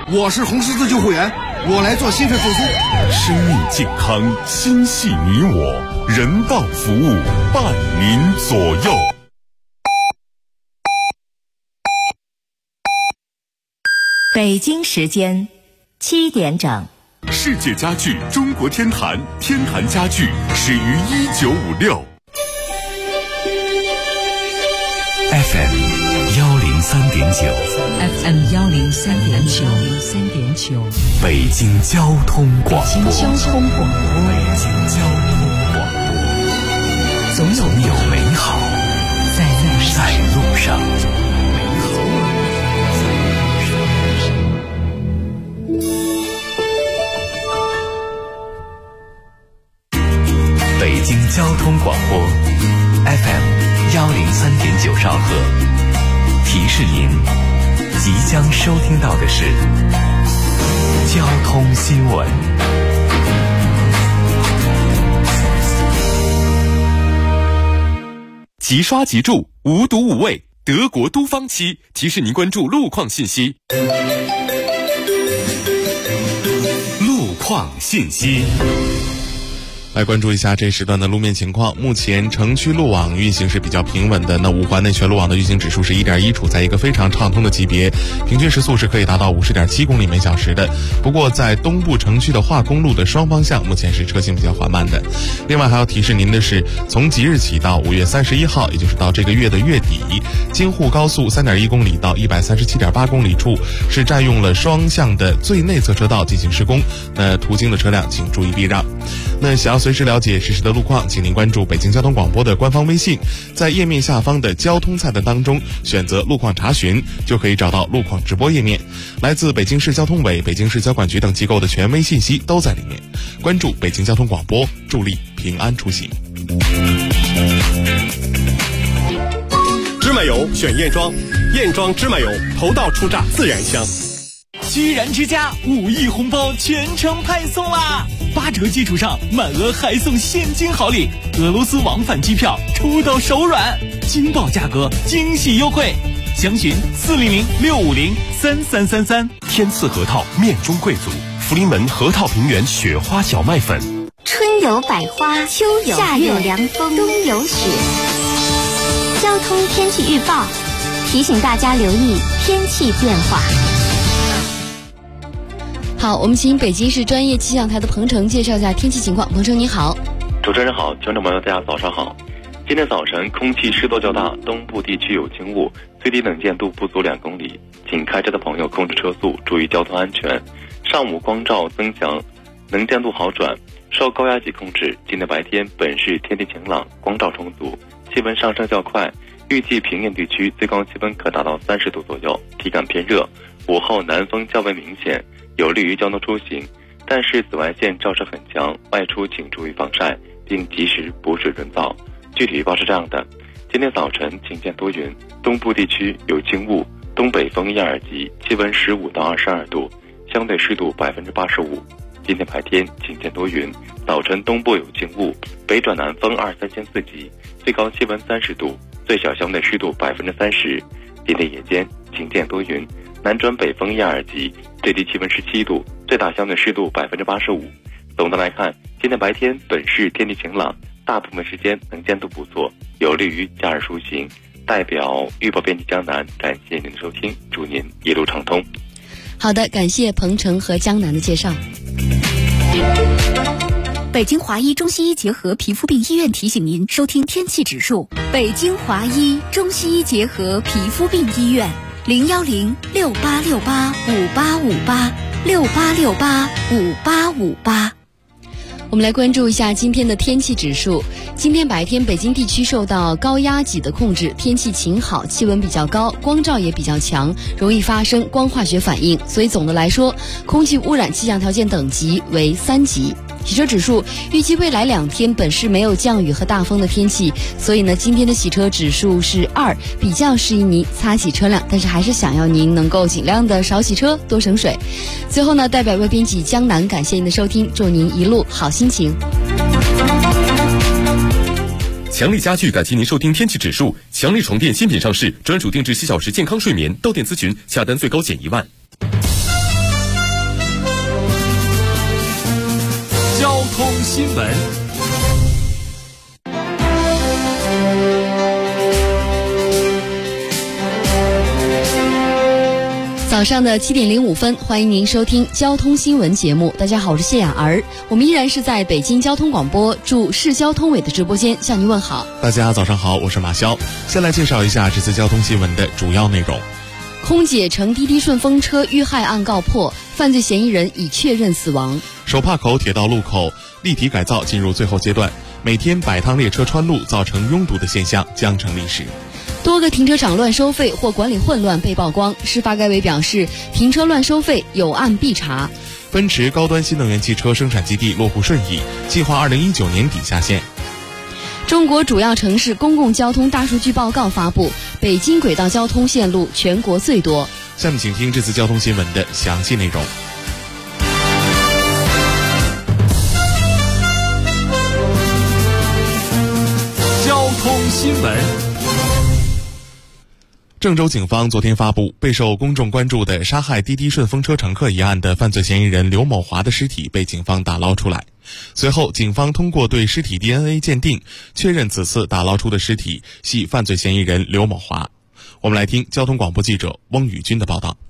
我是红十字救护员，我来做心肺复苏。 生命健康，心系你我，人道服务，伴您左右。 北京时间7点整。 世界家具中国天坛，天坛家具始于1956。FM 103.9 FM 103.9 北京交通广播。 北京交通广播。 总有美好在路上。北京交通广播 FM 103.9兆赫，提示您即将收听到的是交通新闻。 即刷即住，无毒无味，德国都方漆提示您关注路况信息。路况信息。 来关注一下这时段的路面情况。目前城区路网运行是比较平稳的，那五环内全路网的运行指数是 1.1， 处在一个非常畅通的级别，平均时速是可以达到 50.7 公里每小时的。不过在东部城区的化工路的双方向目前是车行比较缓慢的。另外还要提示您的是，从即日起到5月31号，也就是到这个月的月底，京沪高速 3.1 公里到 137.8 公里处是占用了双向的最内侧车道进行施工，那途经的车辆请注意避让。那想要随时了解实时的路况，请您关注北京交通广播的官方微信，在页面下方的交通菜单当中选择路况查询，就可以找到路况直播页面。来自北京市交通委、北京市交管局等机构的权威信息都在里面。关注北京交通广播，助力平安出行。 芝麻油选燕庄，燕庄芝麻油头道出榨自然香。 居然之家5亿红包全程派送啦！8折基础上满额还送现金好礼，俄罗斯往返机票抽到手软，惊爆价格，惊喜优惠，详询400-650-3333。 天赐核桃面中贵族，福临门核桃平原雪花小麦粉。 春有百花，秋有夏有凉风，冬有雪。交通天气预报提醒大家留意天气变化。 好，我们请北京市专业气象台的彭程介绍一下天气情况。彭程你好。 主持人好，听众朋友大家早上好。今天早晨空气湿度较大，东部地区有轻雾，最低能见度不足2公里，请开车的朋友控制车速，注意交通安全。上午光照增强，能见度好转，受高压脊控制，今天白天本市天气晴朗，光照充足，气温上升较快，预计平原地区最高气温可达到30度左右，体感偏热，午后南风较为明显，有利于交通出行，但是紫外线照射很强，外出请注意防晒，并及时补水润燥。具体预报是这样的：今天早晨晴间多云，东部地区有轻雾，东北风1、2级，气温15到22度，相对湿度85%。今天白天晴间多云，早晨东部有轻雾，北转南风2、3千4级，最高气温30度，最小相对湿度30%。今天夜间晴间多云，南转北风1、2级，最低气温17度，最大相对湿度85%。总的来看，今天白天本市天气晴朗，大部分时间能见度不错，有利于假日出行。代表预报编辑江南，感谢您的收听，祝您一路畅通。 好的，感谢彭程和江南的介绍。 北京华医中西医结合皮肤病医院提醒您收听天气指数。北京华医中西医结合皮肤病医院，010-6868-5858，6868-5858。 我们来关注一下今天的天气指数。今天白天北京地区受到高压脊的控制，天气晴好，气温比较高，光照也比较强，容易发生光化学反应，所以总的来说，空气污染气象条件等级为3级。洗车指数预计未来2天本市没有降雨和大风的天气，所以呢，今天的洗车指数是2，比较适宜您擦洗车辆，但是还是想要您能够尽量的少洗车，多省水。最后呢，代表外编辑江南感谢您的收听，祝您一路好心情。 强力家具感谢您收听天气指数。强力床垫新品上市，专属定制7小时健康睡眠，到店咨询下单最高减1万。 新闻。 早上的7点05分，欢迎您收听交通新闻节目。大家好，我是谢雅儿，我们依然是在北京交通广播驻市交通委的直播间向您问好。 大家早上好，我是马潇。先来介绍一下这次交通新闻的主要内容。 空姐乘滴滴顺风车遇害案告破，犯罪嫌疑人已确认死亡。 手帕口铁道路口立体改造进入最后阶段，每天100趟列车穿路造成拥堵的现象将成历史。 多个停车场乱收费或管理混乱被曝光，市发改委表示，停车乱收费有案必查。 奔驰高端新能源汽车生产基地落户顺义，计划2019年底下线。 中国主要城市公共交通大数据报告发布，北京轨道交通线路全国最多。 下面请听这次交通新闻的详细内容。 交通新闻。 郑州警方昨天发布，备受公众关注的杀害滴滴顺风车乘客一案的犯罪嫌疑人刘某华的尸体被警方打捞出来。随后，警方通过对尸体 DNA 鉴定，确认此次打捞出的尸体系犯罪嫌疑人刘某华。我们来听交通广播记者翁宇军的报道。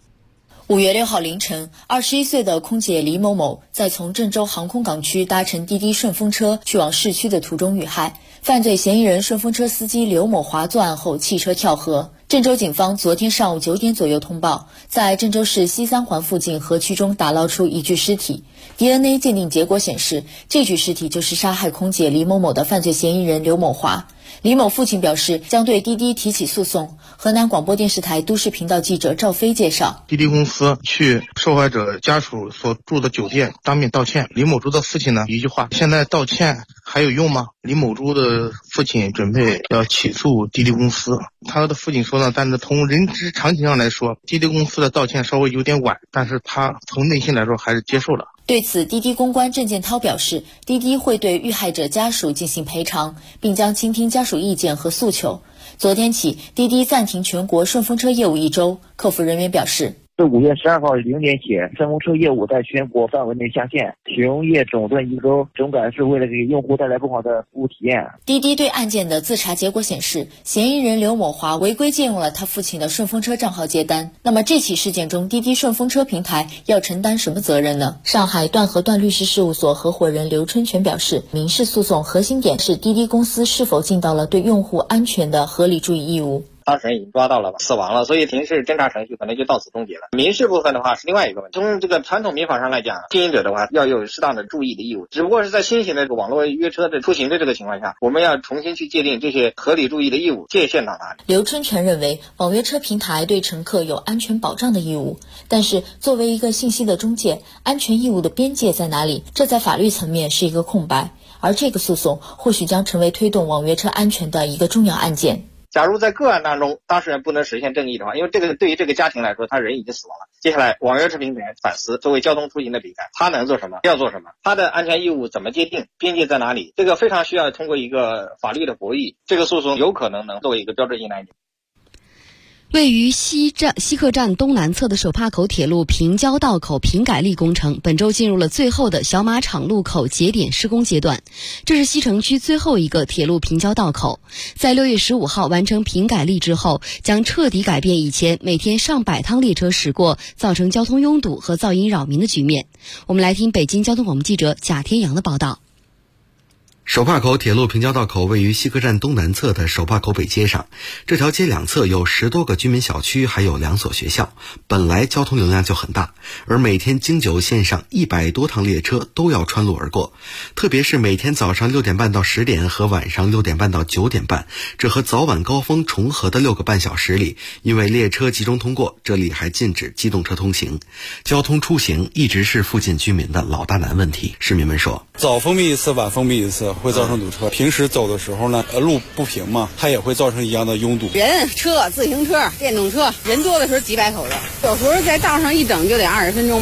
5月6号凌晨，21岁的空姐李某某在从郑州航空港区搭乘滴滴顺风车去往市区的途中遇害。犯罪嫌疑人顺风车司机刘某华作案后弃车跳河。郑州警方昨天上午9点左右通报，在郑州市西三环附近河渠中打捞出一具尸体。DNA 鉴定结果显示，这具尸体就是杀害空姐李某某的犯罪嫌疑人刘某华。李某父亲表示，将对滴滴提起诉讼。河南广播电视台都市频道记者赵飞介绍， 滴滴公司去受害者家属所住的酒店当面道歉。李某珠的父亲呢，一句话：现在道歉还有用吗？李某珠的父亲准备要起诉滴滴公司。他的父亲说呢，但是从人之常情上来说，滴滴公司的道歉稍微有点晚，但是他从内心来说还是接受了。 对此，滴滴公关郑建涛表示，滴滴会对遇害者家属进行赔偿，并将倾听家属意见和诉求。昨天起，滴滴暂停全国顺风车业务1周。客服人员表示， 自5月12号0点起，顺风车业务在全国范围内下线，停业整顿1周，总感是为了给用户带来更好的服务体验。 滴滴对案件的自查结果显示，嫌疑人刘某华违规借用了他父亲的顺风车账号接单。那么这起事件中，滴滴顺风车平台要承担什么责任呢？上海段和段律师事务所合伙人刘春全表示，民事诉讼核心点是滴滴公司是否尽到了对用户安全的合理注意义务。 当事人已经抓到了死亡了，所以刑事侦查程序可能就到此终结了。民事部分的话是另外一个问题。从这个传统民法上来讲，经营者的话要有适当的注意的义务，只不过是在新型的这个网络约车的出行的这个情况下，我们要重新去界定这些合理注意的义务界限到哪里。 刘春全认为，网约车平台对乘客有安全保障的义务，但是作为一个信息的中介，安全义务的边界在哪里？这在法律层面是一个空白，而这个诉讼或许将成为推动网约车安全的一个重要案件。 假如在个案当中当事人不能实现正义的话，因为这个对于这个家庭来说，他人已经死亡了，接下来网约车平台反思作为交通出行的平台，他能做什么，要做什么，他的安全义务怎么界定，边界在哪里，这个非常需要通过一个法律的博弈，这个诉讼有可能能作为一个标志性的案件。 位于西客站东南侧的手帕口铁路平交道口平改力工程本周进入了最后的小马场路口节点施工阶段，这是西城区最后一个铁路平交道口。在6月15号完成平改力之后，将彻底改变以前每天上百趟列车驶过，造成交通拥堵和噪音扰民的局面。我们来听北京交通广播记者贾天阳的报道。 手帕口铁路平交道口位于西客站东南侧的手帕口北街上，这条街两侧有10多个居民小区，还有2所学校，本来交通流量就很大，而每天京九线上100多趟列车都要穿路而过，特别是每天早上6点半到10点和晚上6点半到9点半，这和早晚高峰重合的6个半小时里，因为列车集中通过，这里还禁止机动车通行，交通出行一直是附近居民的老大难问题。市民们说， 早封闭一次，晚封闭一次，会造成堵车。平时走的时候呢，路不平嘛，它也会造成一样的拥堵。 人、车、自行车、电动车，人多的时候几百口子，有时候在道上一等就得20分钟吧。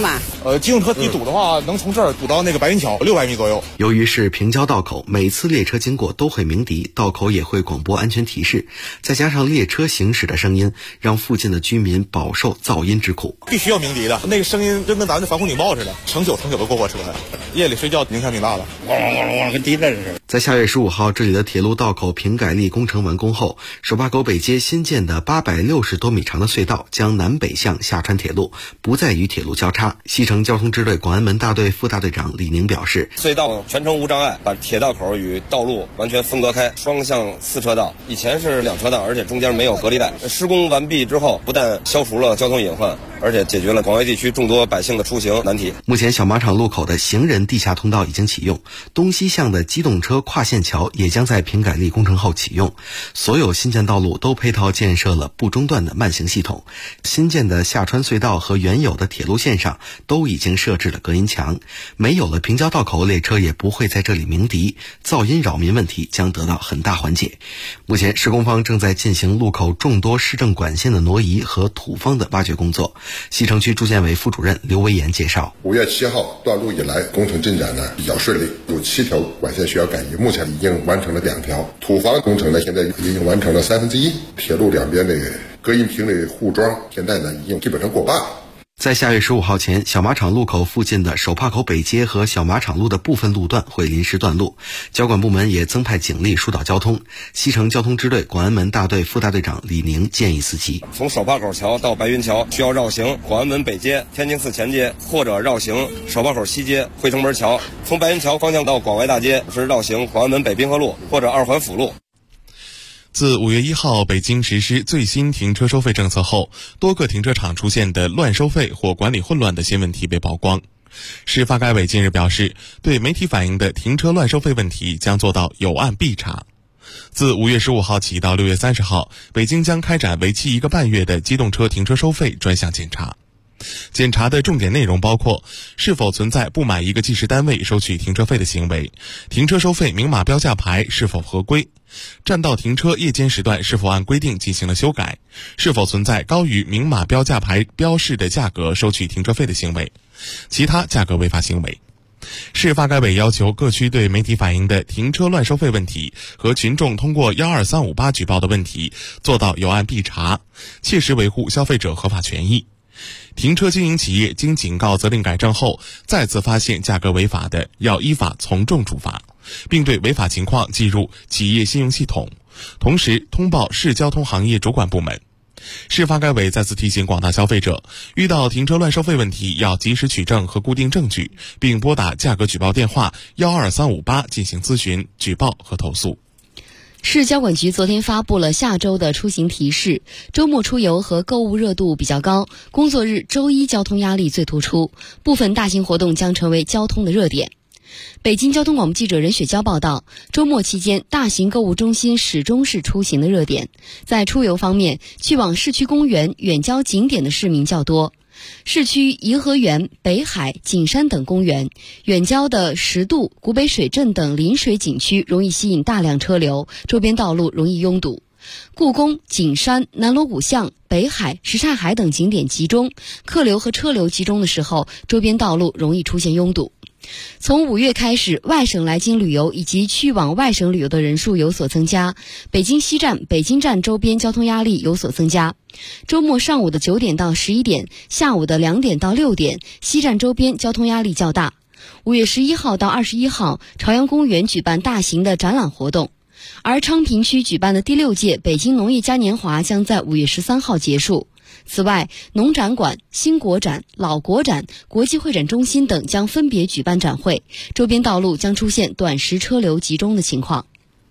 机动车一堵的话，能从这儿堵到那个白云桥600米左右。 由于是平交道口，每次列车经过都会鸣笛，道口也会广播安全提示，再加上列车行驶的声音，让附近的居民饱受噪音之苦。 必须要鸣笛的，那个声音就跟咱的防空警报似的，成宿的过火车呀，夜里睡觉影响挺大的，汪汪汪汪，跟地震似的。 在下月15号，这里的铁路道口平改力工程完工后，手把口北街新建的860多米长的隧道将南北向下穿铁路，不再与铁路交叉。西城交通支队广安门大队副大队长李宁表示， 隧道全程无障碍，把铁道口与道路完全分隔开，双向4车道，以前是2车道，而且中间没有隔离带。施工完毕之后，不但消除了交通隐患，而且解决了广外地区众多百姓的出行难题。 目前小马场路口的行人地下通道已经启用，东西向的机动车跨线桥也将在平改力工程后启用。所有新建道路都配套建设了不中断的慢行系统，新建的下穿隧道和原有的铁路线上都已经设置了隔音墙，没有了平交道口，列车也不会在这里鸣笛，噪音扰民问题将得到很大缓解。目前施工方正在进行路口众多市政管线的挪移和土方的挖掘工作。西城区住建委副主任刘维岩介绍 ，5月7号断路以来，工程进展呢比较顺利，有7条管线需要改移，目前已经完成了2条。土方工程呢现在已经完成了1/3，铁路两边的隔音屏的护桩现在呢已经基本上过半了。 在下月15号前，小马场路口附近的手帕口北街和小马场路的部分路段会临时断路，交管部门也增派警力疏导交通。西城交通支队广安门大队副大队长李宁建议司机， 从手帕口桥到白云桥需要绕行广安门北街、天津寺前街，或者绕行手帕口西街、汇成门桥。从白云桥方向到广外大街是绕行广安门北滨河路或者2环辅路。 自5月1号北京实施最新停车收费政策后，多个停车场出现的乱收费或管理混乱的新问题被曝光。市发改委近日表示，对媒体反映的停车乱收费问题将做到有案必查。自5月15号起到6月30号，北京将开展为期1个半月的机动车停车收费专项检查。检查的重点内容包括是否存在不满一个计时单位收取停车费的行为，停车收费明码标价牌是否合规，占道停车夜间时段是否按规定进行了修改，是否存在高于明码标价牌标示的价格收取停车费的行为，其他价格违法行为。市发改委要求各区对媒体反映的停车乱收费问题和群众通过12358举报的问题做到有案必查，切实维护消费者合法权益。停车经营企业经警告责令改正后，再次发现价格违法的，要依法从重处罚，并对违法情况记入企业信用系统，同时通报市交通行业主管部门。市发改委再次提醒广大消费者，遇到停车乱收费问题要及时取证和固定证据，并拨打价格举报电话12358进行咨询、举报和投诉。 市交管局昨天发布了下周的出行提示，周末出游和购物热度比较高，工作日周一交通压力最突出，部分大型活动将成为交通的热点。北京交通广播记者任雪娇报道，周末期间大型购物中心始终是出行的热点。在出游方面，去往市区公园、远郊景点的市民较多。市区颐和园、北海、景山等公园，远郊的十渡、古北水镇等临水景区容易吸引大量车流，周边道路容易拥堵。故宫、景山、南锣鼓巷、北海、什刹海等景点集中，客流和车流集中的时候，周边道路容易出现拥堵。从5月开始，外省来京旅游以及去往外省旅游的人数有所增加，北京西站、北京站周边交通压力有所增加。周末上午的9点到11点，下午的2点到6点，西站周边交通压力较大。5月11号到21号，朝阳公园举办大型的展览活动，而昌平区举办的第6届北京农业嘉年华将在5月13号结束。此外，农展馆、新国展、老国展、国际会展中心等将分别举办展会，周边道路将出现短时车流集中的情况。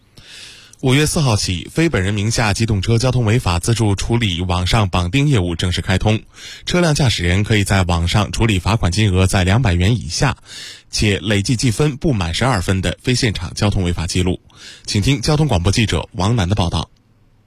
5月4号起，非本人名下机动车交通违法自助处理网上绑定业务正式开通，车辆驾驶人可以在网上处理罚款金额在200元以下，且累计计分不满12分的非现场交通违法记录。请听交通广播记者王楠的报道。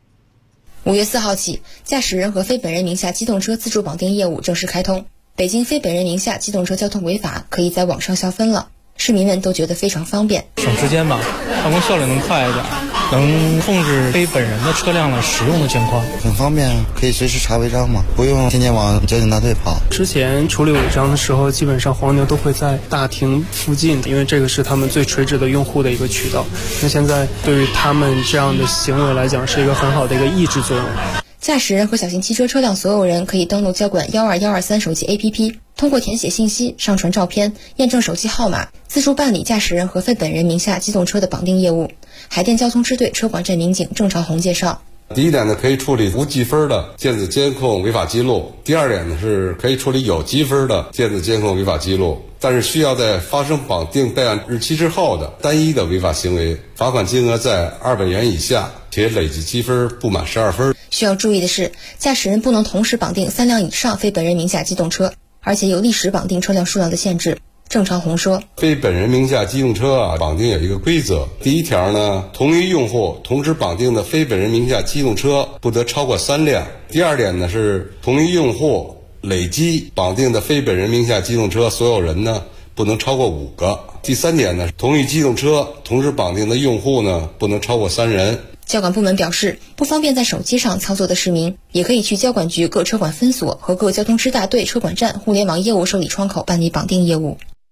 5月4号起，驾驶人和非本人名下机动车自助绑定业务正式开通。北京非本人名下机动车交通违法可以在网上消分了，市民们都觉得非常方便， 省时间吧，办公效率能快一点。 能控制非本人的车辆的使用的情况， 很方便，可以随时查违章嘛，不用天天往交警大队跑。 之前处理违章的时候，基本上黄牛都会在大厅附近，因为这个是他们最垂直的用户的一个渠道。那现在对于他们这样的行为来讲，是一个很好的一个抑制作用。 驾驶人和小型汽车车辆所有人可以登录交管12123手机 APP， 通过填写信息、上传照片、验证手机号码，自助办理驾驶人和非本人名下机动车的绑定业务。海淀交通支队车管站民警郑长红介绍。 第一点呢，可以处理无记分的电子监控违法记录；第二点呢，是可以处理有积分的电子监控违法记录。但是需要在发生绑定备案日期之后的单一的违法行为，罚款金额在200元以下，且累计积分不满12分。 需要注意的是，驾驶人不能同时绑定3辆以上非本人名下机动车，而且有历史绑定车辆数量的限制。郑长红说， 非本人名下机动车绑定有一个规则。第一条呢，同一用户同时绑定的非本人名下机动车不得超过3辆。第二点呢，是同一用户累计绑定的非本人名下机动车所有人呢不能超过5个。第三点呢，同一机动车同时绑定的用户呢不能超过3人。 交管部门表示，不方便在手机上操作的市民，也可以去交管局各车管分所和各交通支大队车管站互联网业务受理窗口办理绑定业务。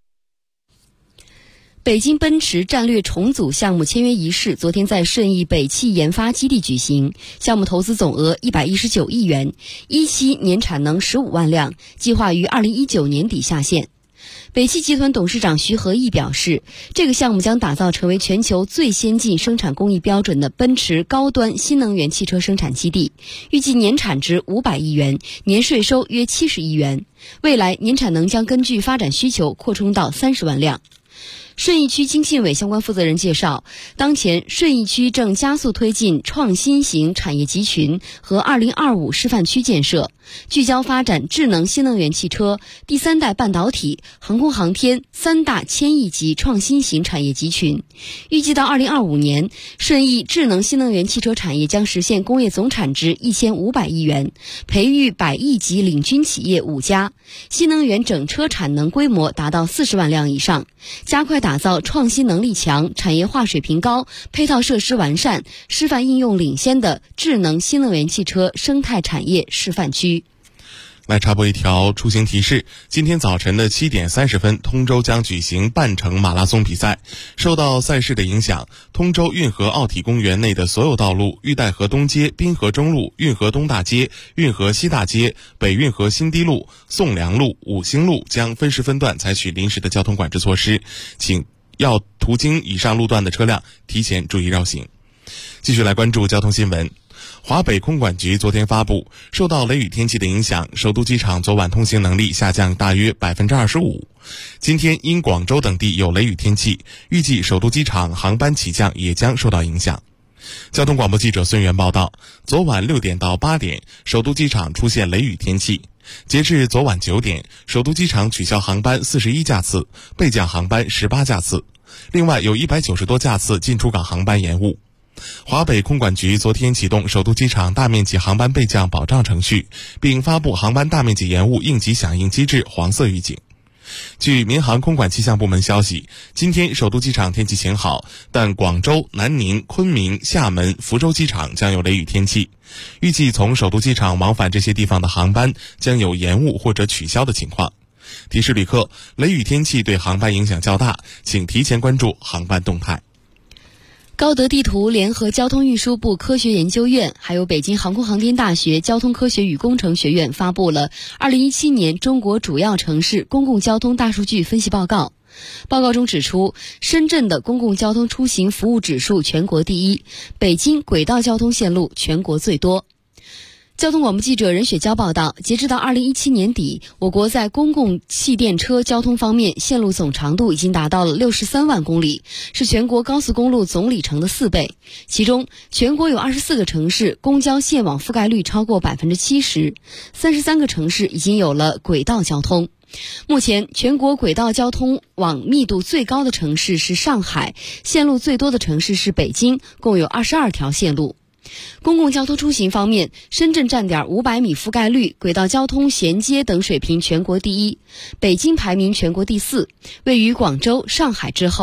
北京奔驰战略重组项目签约仪式昨天在顺义北汽研发基地举行，项目投资总额119亿元，一期年产能15万辆，计划于2019年底下线。北汽集团董事长徐和义表示，这个项目将打造成为全球最先进生产工艺标准的奔驰高端新能源汽车生产基地，预计年产值500亿元，年税收约70亿元，未来年产能将根据发展需求扩充到30万辆。顺义区经信委相关负责人介绍，当前顺义区正加速推进创新型产业集群和2025示范区建设，聚焦发展智能新能源汽车、第3代半导体、航空航天3大千亿级创新型产业集群。预计到2025年，顺义智能新能源汽车产业将实现工业总产值1500亿元，培育100亿级领军企业5家，新能源整车产能规模达到40万辆以上，加快打造创新能力强、产业化水平高、配套设施完善、示范应用领先的智能新能源汽车生态产业示范区。 来插播一条出行提示，今天早晨的7点30分，通州将举行半程马拉松比赛。受到赛事的影响，通州运河奥体公园内的所有道路、玉带河东街、滨河中路、运河东大街、运河西大街、北运河新堤路、宋良路、五星路将分时分段采取临时的交通管制措施，请要途经以上路段的车辆提前注意绕行。继续来关注交通新闻。华北空管局昨天发布，受到雷雨天气的影响，首都机场昨晚通行能力下降大约25%。今天因广州等地有雷雨天气，预计首都机场航班起降也将受到影响。交通广播记者孙源报道，昨晚6点到8点，首都机场出现雷雨天气。截至昨晚9点，首都机场取消航班41架次，备降航班18架次，另外有190多架次进出港航班延误。华北空管局昨天启动首都机场大面积航班备降保障程序，并发布航班大面积延误应急响应机制黄色预警。据民航空管气象部门消息，今天首都机场天气晴好，但广州、南宁、昆明、厦门、福州机场将有雷雨天气，预计从首都机场往返这些地方的航班将有延误或者取消的情况。提示旅客，雷雨天气对航班影响较大，请提前关注航班动态。 高德地图联合交通运输部科学研究院还有北京航空航天大学交通科学与工程学院发布了2017年中国主要城市公共交通大数据分析报告。报告中指出，深圳的公共交通出行服务指数全国第一，北京轨道交通线路全国最多。交通广播记者任雪娇报道，截至到2017年底，我国在公共汽电车交通方面线路总长度已经达到了63万公里，是全国高速公路总里程的4倍。其中，全国有24个城市公交线网覆盖率超过70%，33个城市已经有了轨道交通。目前，全国轨道交通网密度最高的城市是上海，线路最多的城市是北京，共有22条线路。公共交通出行方面，深圳站点500米覆盖率、轨道交通衔接等水平全国第一，北京排名全国第4，位于广州、上海之后。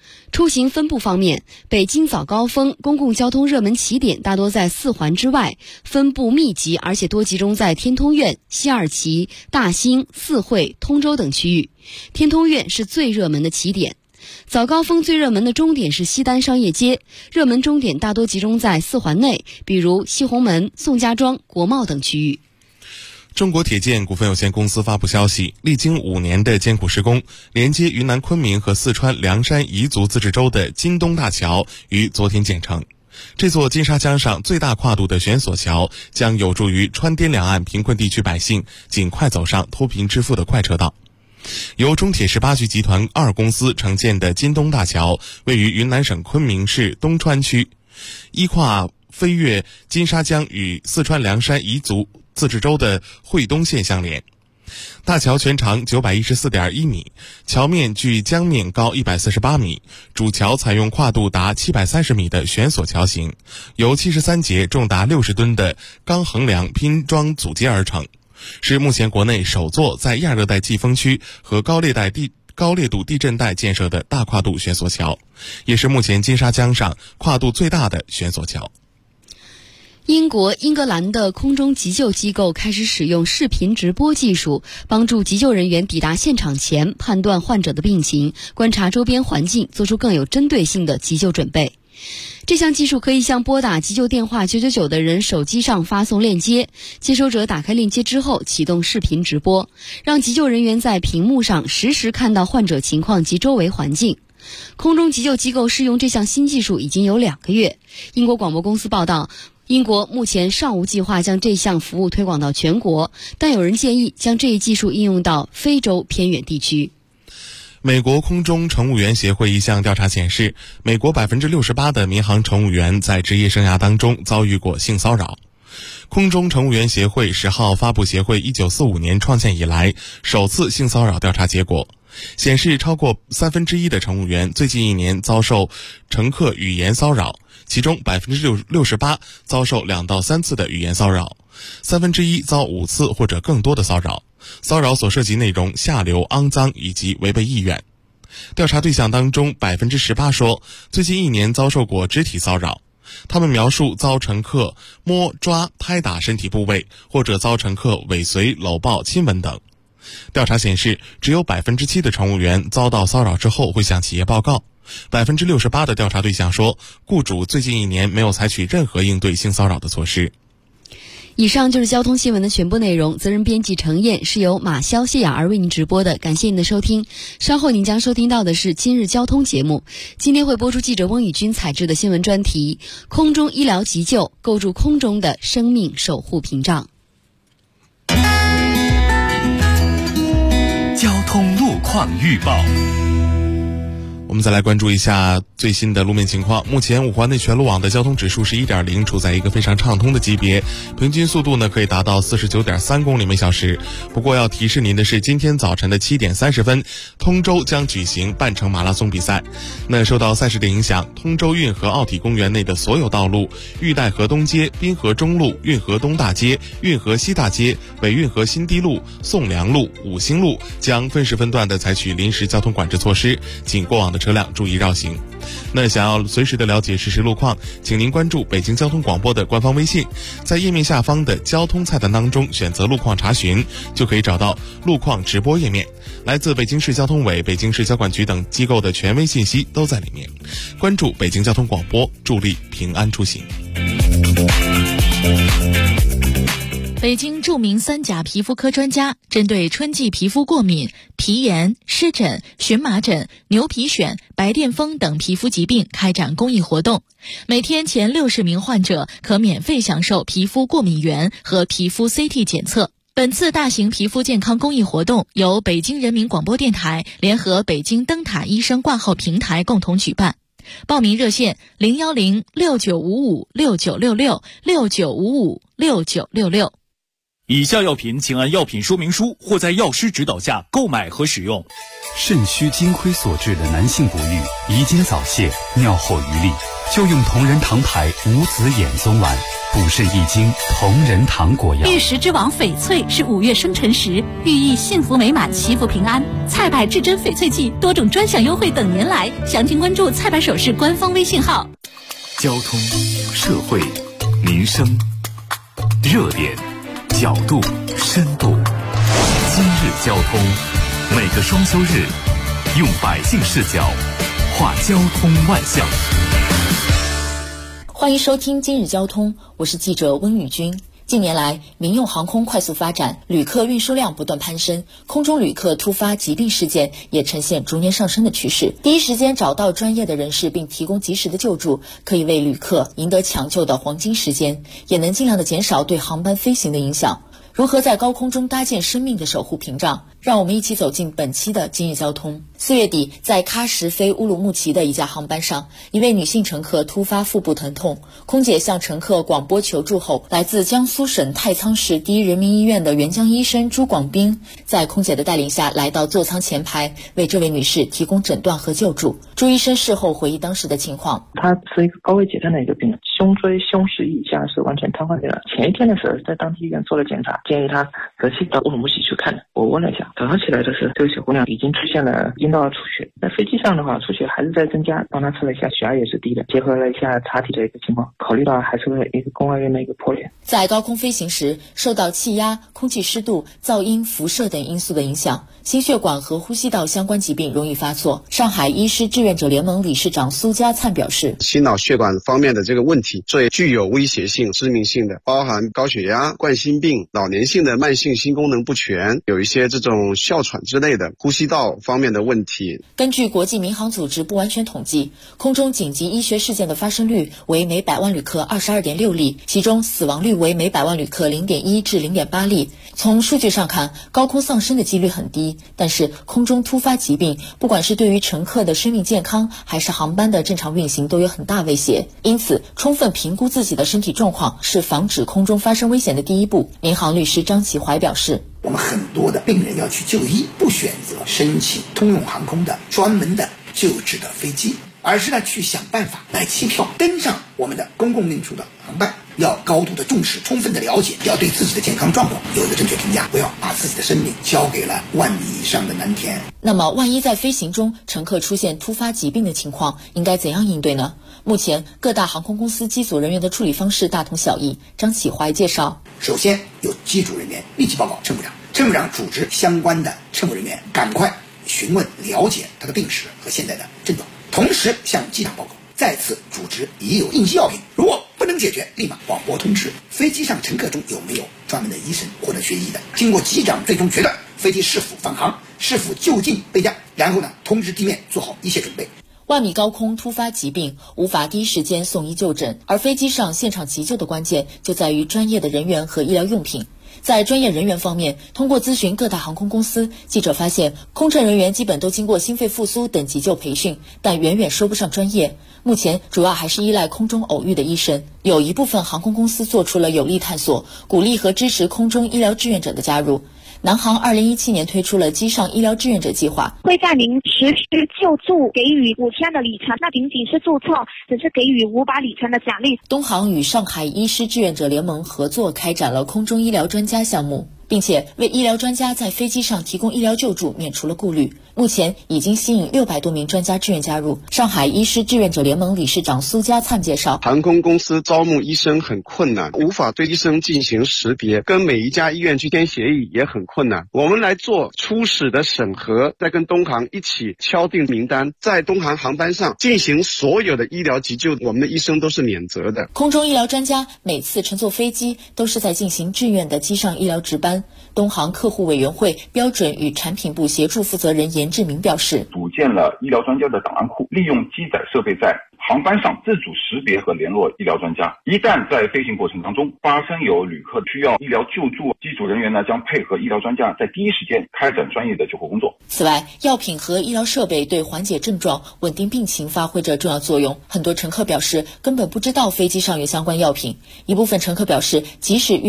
出行分布方面，北京早高峰公共交通热门起点大多在4环之外，分布密集，而且多集中在天通苑、西二旗、大兴、四惠、通州等区域。天通苑是最热门的起点。早高峰最热门的终点是西单商业街，热门终点大多集中在4环内，比如西红门、宋家庄、国贸等区域。 中国铁建股份有限公司发布消息，历经5年的艰苦施工，连接云南昆明和四川凉山彝族自治州的金东大桥于昨天建成。这座金沙江上最大跨度的悬索桥将有助于川滇两岸贫困地区百姓尽快走上脱贫致富的快车道。由中铁十八局集团2公司承建的金东大桥位于云南省昆明市东川区，依跨飞越金沙江与四川凉山彝族自治州的惠东县相连。大桥全长914.1米，桥面距江面高148米，主桥采用跨度达730米的悬索桥型，由73节重达60吨的钢横梁拼装组接而成，是目前国内首座在亚热带季风区和高烈度地震带建设的大跨度悬索桥，也是目前金沙江上跨度最大的悬索桥。 英国、英格兰的空中急救机构开始使用视频直播技术，帮助急救人员抵达现场前判断患者的病情，观察周边环境，做出更有针对性的急救准备。这项技术可以向拨打急救电话999的人手机上发送链接，接收者打开链接之后启动视频直播，让急救人员在屏幕上实时看到患者情况及周围环境。空中急救机构试用这项新技术已经有2个月。英国广播公司报道，英国目前尚无计划将这项服务推广到全国，但有人建议将这一技术应用到非洲偏远地区。 美国空中乘务员协会一项调查显示，美国68%的民航乘务员在职业生涯当中遭遇过性骚扰。空中乘务员协会10号发布协会1945年创建以来首次性骚扰调查结果，显示超过1/3的乘务员最近1年遭受乘客语言骚扰，其中68%遭受2到3次的语言骚扰，1/3遭5次或者更多的骚扰，骚扰所涉及内容下流、肮脏以及违背意愿。调查对象当中18%说最近1年遭受过肢体骚扰，他们描述遭乘客摸、抓、拍打身体部位，或者遭乘客尾随、搂抱、亲吻等。调查显示，只有7%的乘务员遭到骚扰之后会向企业报告。68%的调查对象说，雇主最近1年没有采取任何应对性骚扰的措施。 以上就是交通新闻的全部内容，责任编辑程燕，是由马潇、谢雅儿为您直播的，感谢您的收听。稍后您将收听到的是今日交通节目，今天会播出记者翁宇军采制的新闻专题，空中医疗急救，构筑空中的生命守护屏障。 交通路况预报。 我们再来关注一下最新的路面情况。目前5环内全路网的交通指数是 1.0， 处在一个非常畅通的级别，平均速度呢可以达到 49.3 公里每小时。不过要提示您的是，今天早晨的7点30分，通州将举行半程马拉松比赛。那受到赛事的影响，通州运河奥体公园内的所有道路，玉带河东街、滨河中路、运河东大街、运河西大街、北运河新堤路、宋良路、五星路将分时分段的采取临时交通管制措施，请过往的车辆注意绕行。那想要随时的了解实时路况，请您关注北京交通广播的官方微信，在页面下方的交通菜单当中选择路况查询，就可以找到路况直播页面。来自北京市交通委、北京市交管局等机构的权威信息都在里面。关注北京交通广播，助力平安出行。 北京著名3甲皮肤科专家针对春季皮肤过敏、皮炎、湿疹、荨麻疹、牛皮癣、白癜风等皮肤疾病开展公益活动，每天前60名患者可免费享受皮肤过敏原和皮肤 CT 检测。本次大型皮肤健康公益活动由北京人民广播电台联合北京灯塔医生挂号平台共同举办。报名热线0106955696669556966。 以下药品请按药品说明书或在药师指导下购买和使用。 肾虚金亏所致的男性不育、遗精早泄、尿后余力，就用同仁堂牌无籽眼松丸，补肾益精同仁堂果药。 玉石之王翡翠是5月生辰时，寓意幸福美满、祈福平安。菜百至臻翡翠季多种专享优惠等您来，详情关注菜百首饰官方微信号。 交通、社会、民生，热点、角度、深度。今日交通，每个双休日，用百姓视角话交通万象。 欢迎收听今日交通，我是记者温宇军。近年来，民用航空快速发展，旅客运输量不断攀升，空中旅客突发疾病事件也呈现逐年上升的趋势。第一时间找到专业的人士并提供及时的救助，可以为旅客赢得抢救的黄金时间，也能尽量的减少对航班飞行的影响。如何在高空中搭建生命的守护屏障？让我们一起走进本期的今日交通。4月底，在喀什飞乌鲁木齐的一架航班上，一位女性乘客突发腹部疼痛，空姐向乘客广播求助后，来自江苏省太仓市第一人民医院的援疆医生朱广斌，在空姐的带领下来到座舱前排，为这位女士提供诊断和救助。朱医生事后回忆当时的情况： 她是一个高位截瘫的一个病人，胸椎、胸室以下是完全瘫痪的。前一天的时候，在当地医院做了检查，建议她择期到乌鲁木齐去看的。我问了一下，早上起来的时候，这个小姑娘已经出现了阴道出血，在飞机上的话，出血还是在增加，帮她测了一下血压也是低的，结合了一下查体的一个情况，考虑到还是一个宫外孕的一个破裂。 在高空飞行时，受到气压、空气湿度、噪音、辐射等因素的影响，心血管和呼吸道相关疾病容易发作。上海医师志愿者联盟理事长苏家灿表示， 心脑血管方面的这个问题最具有威胁性、致命性的，包含高血压、冠心病、老年性的慢性心功能不全，有一些这种哮喘之类的呼吸道方面的问题。 根据国际民航组织不完全统计，空中紧急医学事件的发生率为每100万旅客 22.6 例，其中死亡率为每100万旅客 0.1 至 0.8 例。从数据上看，高空丧生的几率很低，但是空中突发疾病，不管是对于乘客的生命健康，还是航班的正常运行，都有很大威胁。因此，充分评估自己的身体状况是防止空中发生危险的第一步。民航律师张启怀表示， 我们很多的病人要去就医，不选择申请通用航空的专门的救治的飞机，而是呢去想办法买机票登上我们的公共运输的航班。要高度的重视，充分的了解，要对自己的健康状况有一个正确评价，不要把自己的生命交给了万里以上的蓝天。 那么万一在飞行中乘客出现突发疾病的情况，应该怎样应对呢？目前各大航空公司机组人员的处理方式大同小异。张启怀介绍， 首先由机组人员立即报告乘务长，乘务长组织相关的乘务人员赶快询问了解他的病史和现在的症状，同时向机长报告，再次组织已有应急药品，如果不能解决，立马广播通知飞机上乘客中有没有专门的医生或者学医的，经过机长最终决断飞机是否返航，是否就近备降，然后呢通知地面做好一切准备。 万米高空突发疾病无法第一时间送医就诊，而飞机上现场急救的关键就在于专业的人员和医疗用品。在专业人员方面，通过咨询各大航空公司，记者发现空乘人员基本都经过心肺复苏等急救培训，但远远说不上专业。目前主要还是依赖空中偶遇的医生，有一部分航空公司做出了有力探索，鼓励和支持空中医疗志愿者的加入。南航2017年推出了机上医疗志愿者计划， 会在您实施救助给予5天的里程，那仅仅是注册，只是给予500里程的奖励。 东航与上海医师志愿者联盟合作开展了空中医疗专家项目，并且为医疗专家在飞机上提供医疗救助免除了顾虑。目前已经吸引600多名专家志愿加入。上海医师志愿者联盟理事长苏家灿介绍， 航空公司招募医生很困难，无法对医生进行识别，跟每一家医院去签协议也很困难。我们来做初始的审核，再跟东航一起敲定名单，在东航航班上进行所有的医疗急救，我们的医生都是免责的。 空中医疗专家每次乘坐飞机都是在进行志愿的机上医疗值班。东航客户委员会标准与产品部协助负责人严志明表示， 组建了医疗专家的档案库，利用机载设备在航班上自主识别和联络医疗专家。一旦在飞行过程当中发生有旅客需要医疗救助，机组人员呢将配合医疗专家在第一时间开展专业的救护工作。 此外，药品和医疗设备对缓解症状、稳定病情发挥着重要作用。很多乘客表示根本不知道飞机上有相关药品。一部分乘客表示，即使遇